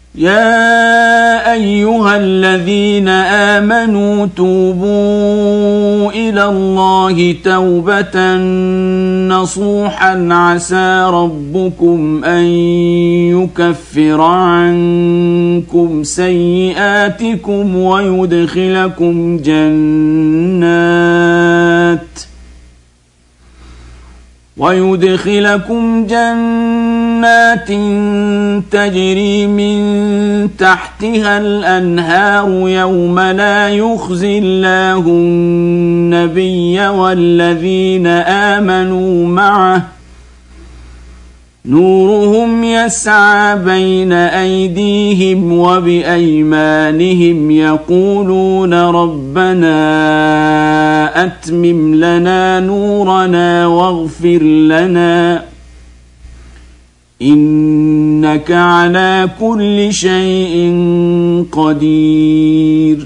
يا أيها الذين آمنوا توبوا إلى الله توبة نصوحا عسى ربكم أن يكفر عنكم سيئاتكم ويدخلكم جنات تجري من تحتها الأنهار يوم لا يخزي الله النبي والذين آمنوا معه نورهم يسعى بين أيديهم وبأيمانهم يقولون ربنا أتمم لنا نورنا واغفر لنا إنك على كل شيء قدير.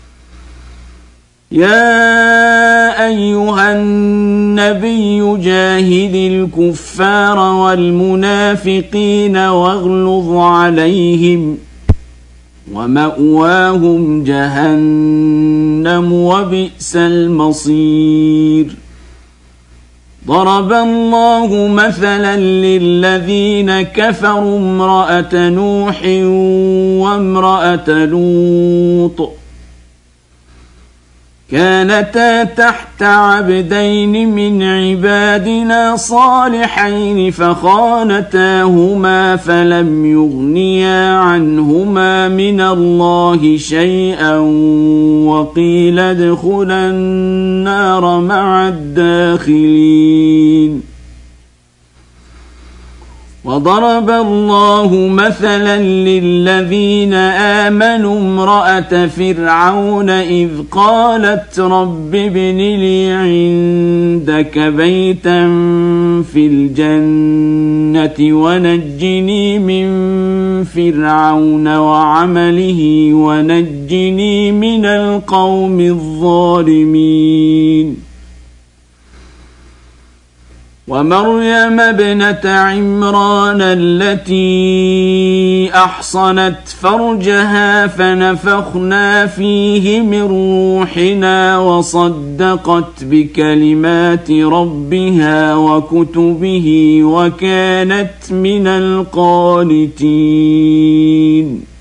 يا أيها النبي جاهد الكفار والمنافقين واغلظ عليهم ومأواهم جهنم وبئس المصير. ضرب الله مثلا للذين كفروا امرأة نوح وامرأة لوط كانتا تحت عبدين من عبادنا صالحين فخانتاهما فلم يغنيا عنهما من الله شيئا وقيل ادخلا النار مع الداخلين. وضرب الله مثلا للذين آمنوا امرأة فرعون إذ قالت رب ابن لي عندك بيتا في الجنة ونجني من فرعون وعمله ونجني من القوم الظالمين. ومريم ابنة عمران التي أحصنت فرجها فنفخنا فيه من روحنا وصدقت بكلمات ربها وكتبه وكانت من القانتين.